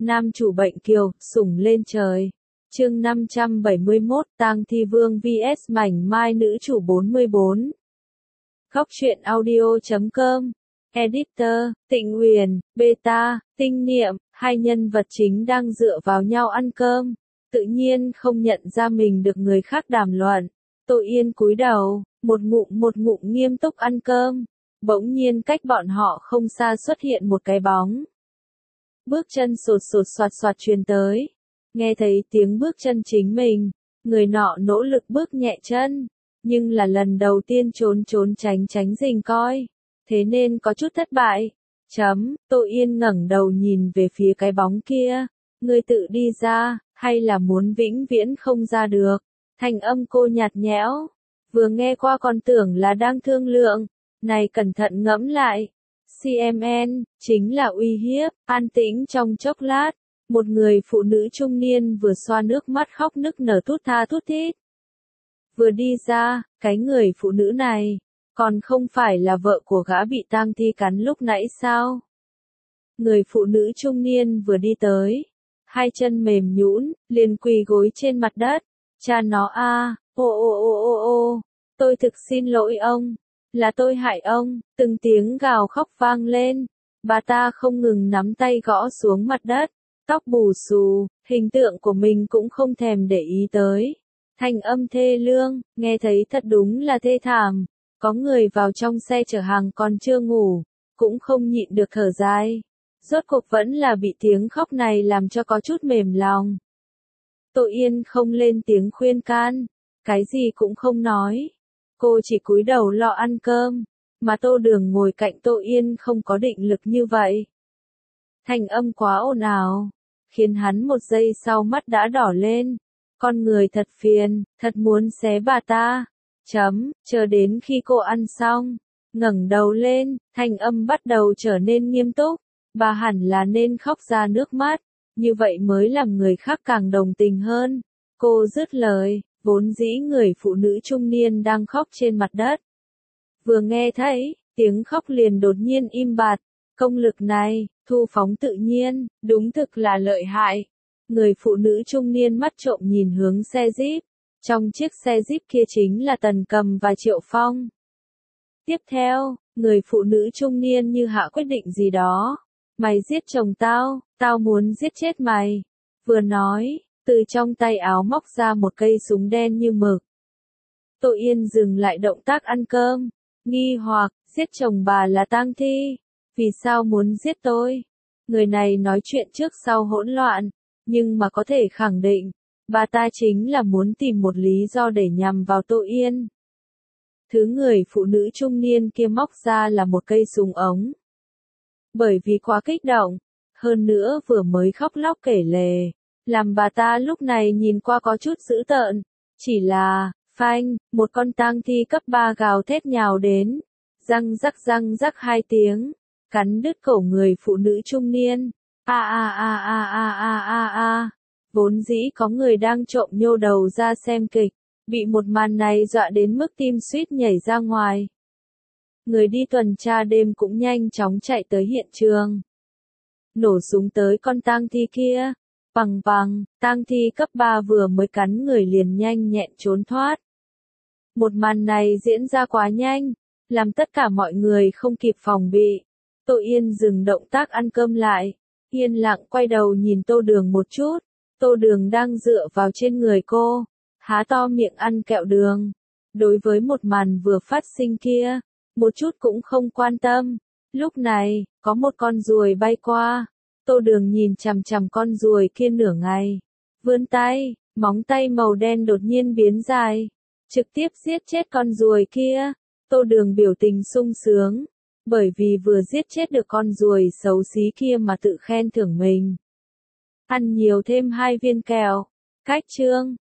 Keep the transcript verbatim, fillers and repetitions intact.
Nam chủ bệnh kiều, sủng lên trời. Chương năm trăm bảy mươi mốt, Tang Thi Vương vs Mảnh Mai nữ chủ bốn mươi bốn. Góc truyện audio chấm com. Editor, Tịnh Huyền, Beta, Tinh Niệm, hai nhân vật chính đang dựa vào nhau ăn cơm, tự nhiên không nhận ra mình được người khác đàm luận. Tô Yên cúi đầu, một ngụm một ngụm nghiêm túc ăn cơm, bỗng nhiên cách bọn họ không xa xuất hiện một cái bóng. Bước chân sột sột soạt soạt truyền tới, nghe thấy tiếng bước chân chính mình, người nọ nỗ lực bước nhẹ chân, nhưng là lần đầu tiên trốn trốn tránh tránh rình coi, thế nên có chút thất bại. Chấm, Tô Yên ngẩng đầu nhìn về phía cái bóng kia, ngươi tự đi ra, hay là muốn vĩnh viễn không ra được? Thanh âm cô nhạt nhẽo, vừa nghe qua còn tưởng là đang thương lượng, này cẩn thận ngẫm lại. xê em en, chính là uy hiếp. An tĩnh trong chốc lát, một người phụ nữ trung niên vừa xoa nước mắt khóc nức nở thút tha thút thít. Vừa đi ra, cái người phụ nữ này, còn không phải là vợ của gã bị tang thi cắn lúc nãy sao? Người phụ nữ trung niên vừa đi tới, hai chân mềm nhũn, liền quỳ gối trên mặt đất. Cha nó a, ô ô ô ô ô, tôi thực xin lỗi ông, là tôi hại ông. Từng tiếng gào khóc vang lên, bà ta không ngừng nắm tay gõ xuống mặt đất, tóc bù xù, hình tượng của mình cũng không thèm để ý tới. Thanh âm thê lương, nghe thấy thật đúng là thê thảm. Có người vào trong xe chở hàng còn chưa ngủ, cũng không nhịn được thở dài. Rốt cuộc vẫn là bị tiếng khóc này làm cho có chút mềm lòng. Tô Yên không lên tiếng khuyên can, cái gì cũng không nói. Cô chỉ cúi đầu lo ăn cơm, mà Tô Đường ngồi cạnh Tô Yên không có định lực như vậy. Thanh âm quá ồn ào, khiến hắn một giây sau mắt đã đỏ lên. Con người thật phiền, thật muốn xé bà ta. Chấm, chờ đến khi cô ăn xong, ngẩng đầu lên, thanh âm bắt đầu trở nên nghiêm túc. Bà hẳn là nên khóc ra nước mắt, như vậy mới làm người khác càng đồng tình hơn. Cô dứt lời, vốn dĩ người phụ nữ trung niên đang khóc trên mặt đất. Vừa nghe thấy, tiếng khóc liền đột nhiên im bặt. Công lực này, thu phóng tự nhiên, đúng thực là lợi hại. Người phụ nữ trung niên mắt trộm nhìn hướng xe Jeep. Trong chiếc xe Jeep kia chính là Tần Cầm và Triệu Phong. Tiếp theo, người phụ nữ trung niên như hạ quyết định gì đó. Mày giết chồng tao, tao muốn giết chết mày. Vừa nói, từ trong tay áo móc ra một cây súng đen như mực. Tô Yên dừng lại động tác ăn cơm, nghi hoặc, giết chồng bà là tang thi, vì sao muốn giết tôi? Người này nói chuyện trước sau hỗn loạn, nhưng mà có thể khẳng định, bà ta chính là muốn tìm một lý do để nhằm vào Tô Yên. Thứ người phụ nữ trung niên kia móc ra là một cây súng ống. Bởi vì quá kích động, hơn nữa vừa mới khóc lóc kể lể, làm bà ta lúc này nhìn qua có chút dữ tợn. Chỉ là, phanh, một con tang thi cấp ba gào thét nhào đến, răng rắc răng rắc hai tiếng, cắn đứt cổ người phụ nữ trung niên. A a a a a a a a. Vốn dĩ có người đang trộm nhô đầu ra xem kịch, bị một màn này dọa đến mức tim suýt nhảy ra ngoài. Người đi tuần tra đêm cũng nhanh chóng chạy tới hiện trường. Nổ súng tới con tang thi kia. Bằng bằng, tang thi cấp ba vừa mới cắn người liền nhanh nhẹn trốn thoát. Một màn này diễn ra quá nhanh, làm tất cả mọi người không kịp phòng bị. Tô Yên dừng động tác ăn cơm lại, yên lặng quay đầu nhìn Tô Đường một chút. Tô Đường đang dựa vào trên người cô, há to miệng ăn kẹo đường. Đối với một màn vừa phát sinh kia, một chút cũng không quan tâm. Lúc này, có một con ruồi bay qua. Tô Đường nhìn chằm chằm con ruồi kia nửa ngày. Vươn tay, móng tay màu đen đột nhiên biến dài. Trực tiếp giết chết con ruồi kia. Tô Đường biểu tình sung sướng. Bởi vì vừa giết chết được con ruồi xấu xí kia mà tự khen thưởng mình. Ăn nhiều thêm hai viên kẹo. Cách chương.